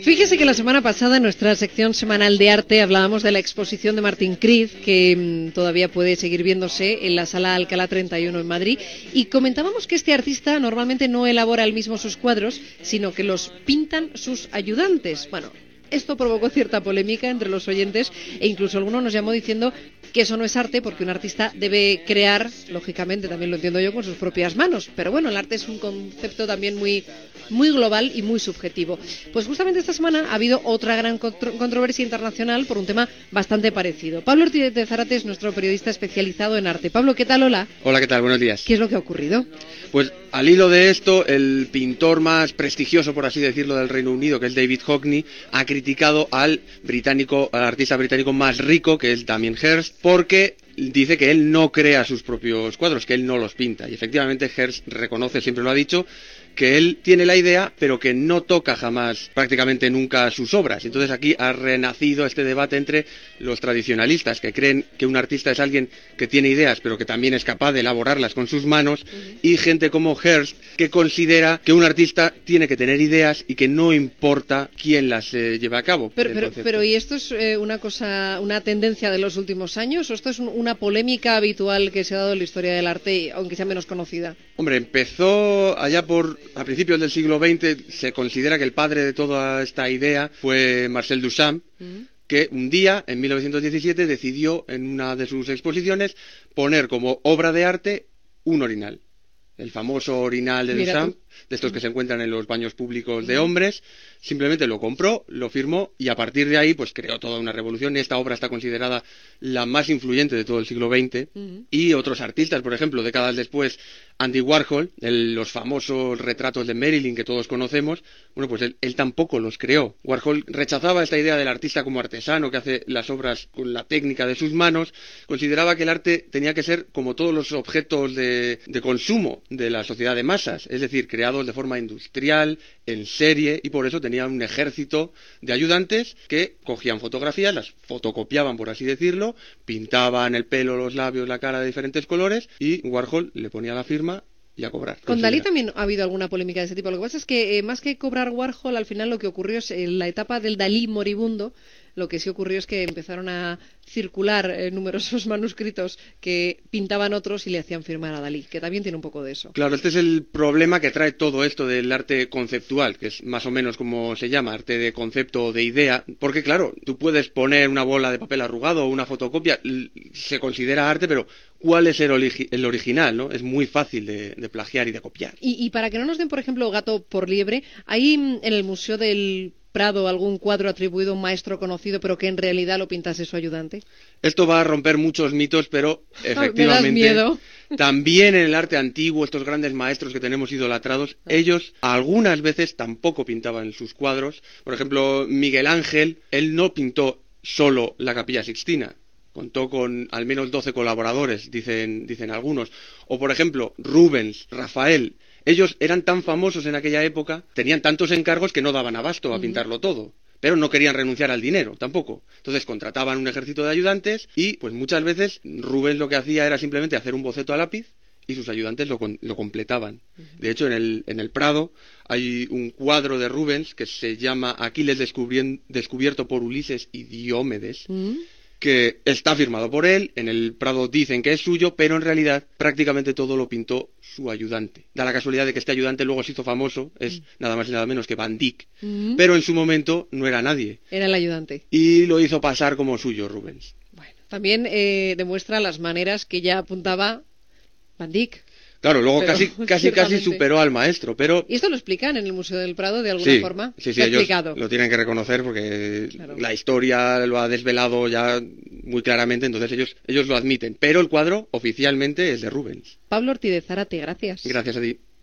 Fíjese que la semana pasada en nuestra sección semanal de arte hablábamos de la exposición de Martín Cruz, que todavía puede seguir viéndose en la Sala Alcalá 31 en Madrid, y comentábamos que este artista normalmente no elabora él mismo sus cuadros, sino que los pintan sus ayudantes. Bueno, esto provocó cierta polémica entre los oyentes e incluso alguno nos llamó diciendo que eso no es arte porque un artista debe crear, lógicamente, también lo entiendo yo, con sus propias manos. Pero bueno, el arte es un concepto también muy global y muy subjetivo. Pues justamente esta semana ha habido otra gran controversia internacional por un tema bastante parecido. Pablo Ortiz de Zárate es nuestro periodista especializado en arte. Pablo, ¿qué tal? Hola. Hola, ¿qué tal? Buenos días. ¿Qué es lo que ha ocurrido? Pues al hilo de esto, el pintor más prestigioso, por así decirlo, del Reino Unido, que es David Hockney, ha criticado al artista británico más rico, que es Damien Hirst, porque dice que él no crea sus propios cuadros, que él no los pinta. Y efectivamente Hirst reconoce, siempre lo ha dicho, que él tiene la idea, pero que no toca jamás, prácticamente nunca, sus obras. Entonces aquí ha renacido este debate entre los tradicionalistas, que creen que un artista es alguien que tiene ideas, pero que también es capaz de elaborarlas con sus manos, y gente como Hirst, que considera que un artista tiene que tener ideas y que no importa quién las lleve a cabo. Pero ¿y esto es una tendencia de los últimos años, o esto es una polémica habitual que se ha dado en la historia del arte, aunque sea menos conocida? Hombre, empezó allá a principios del siglo XX. Se considera que el padre de toda esta idea fue Marcel Duchamp, que un día, en 1917, decidió en una de sus exposiciones poner como obra de arte un orinal. El famoso orinal de Duchamp, de estos que se encuentran en los baños públicos de hombres. Simplemente lo compró, lo firmó y a partir de ahí pues creó toda una revolución. Esta obra está considerada la más influyente de todo el siglo XX. Y otros artistas, por ejemplo, décadas después, Andy Warhol, los famosos retratos de Marilyn que todos conocemos, bueno, pues él tampoco los creó. Warhol rechazaba esta idea del artista como artesano que hace las obras con la técnica de sus manos. Consideraba que el arte tenía que ser como todos los objetos de consumo de la sociedad de masas, es decir, creados de forma industrial, en serie, y por eso tenía un ejército de ayudantes que cogían fotografías, las fotocopiaban, por así decirlo, pintaban el pelo, los labios, la cara de diferentes colores, y Warhol le ponía la firma y a cobrar. Con Dalí también ha habido alguna polémica de ese tipo. Lo que pasa es que más que cobrar Warhol, al final lo que ocurrió es en la etapa del Dalí moribundo. Lo que sí ocurrió es que empezaron a circular numerosos manuscritos que pintaban otros y le hacían firmar a Dalí, que también tiene un poco de eso. Claro, este es el problema que trae todo esto del arte conceptual, que es más o menos como se llama, arte de concepto o de idea, porque claro, tú puedes poner una bola de papel arrugado o una fotocopia, se considera arte, pero ¿cuál es el original, no? Es muy fácil de plagiar y de copiar. Y para que no nos den, por ejemplo, gato por liebre, hay en el Museo del Prado algún cuadro atribuido a un maestro conocido, pero que en realidad lo pintase su ayudante. Esto va a romper muchos mitos, pero efectivamente me das miedo. También en el arte antiguo, estos grandes maestros que tenemos idolatrados, ellos algunas veces tampoco pintaban sus cuadros. Por ejemplo, Miguel Ángel, él no pintó solo la Capilla Sixtina. Contó con al menos 12 colaboradores, dicen algunos. O por ejemplo, Rubens, Rafael. Ellos eran tan famosos en aquella época, tenían tantos encargos que no daban abasto a pintarlo todo. Pero no querían renunciar al dinero, tampoco. Entonces contrataban un ejército de ayudantes y pues muchas veces Rubens lo que hacía era simplemente hacer un boceto a lápiz y sus ayudantes lo completaban. De hecho, en el Prado hay un cuadro de Rubens que se llama Aquiles descubierto por Ulises y Diomedes, que está firmado por él. En el Prado dicen que es suyo, pero en realidad prácticamente todo lo pintó su ayudante. Da la casualidad de que este ayudante luego se hizo famoso, es nada más y nada menos que Van Dyck, pero en su momento no era nadie. Era el ayudante. Y lo hizo pasar como suyo Rubens. Bueno, también demuestra las maneras que ya apuntaba Van Dyck. Claro, luego casi superó al maestro, pero... ¿Y esto lo explican en el Museo del Prado de alguna forma? Sí, ellos lo tienen que reconocer porque la historia lo ha desvelado ya muy claramente, entonces ellos lo admiten. Pero el cuadro oficialmente es de Rubens. Pablo Ortiz de Zárate, gracias. Gracias a ti.